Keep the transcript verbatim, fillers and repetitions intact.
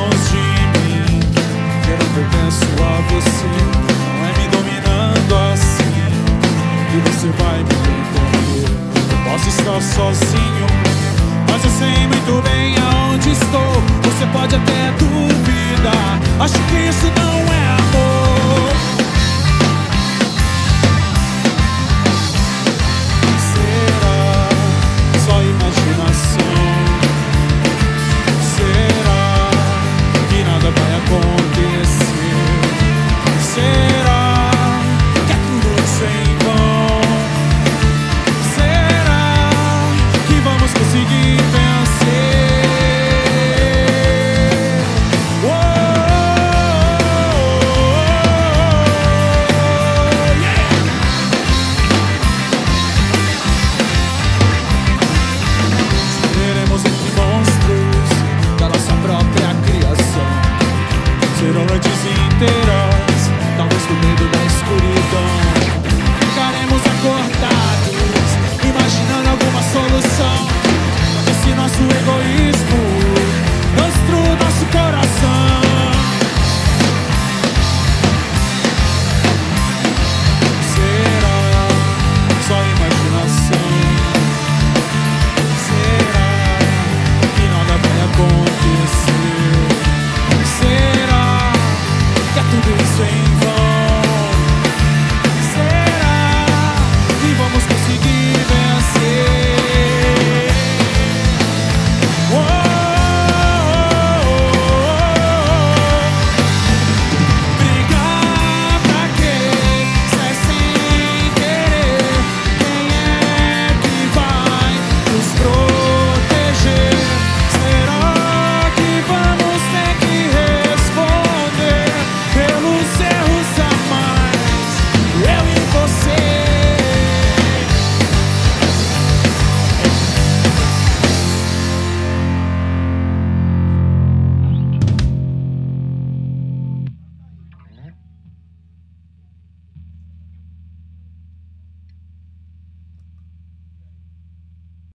mãos de mim, que eu não pertenço a você. Não é me dominando assim que você vai me entender. Eu posso estar sozinho, mas eu sei muito bem aonde estou. Você pode até duvidar, acho que isso não é amor. Será só imaginação? Será que nada vai acontecer? Será que é tudo isso em vão? Será que vamos conseguir vencer? Oh, yeah! Seremos entre monstros da nossa própria criação. Serão noites inteiras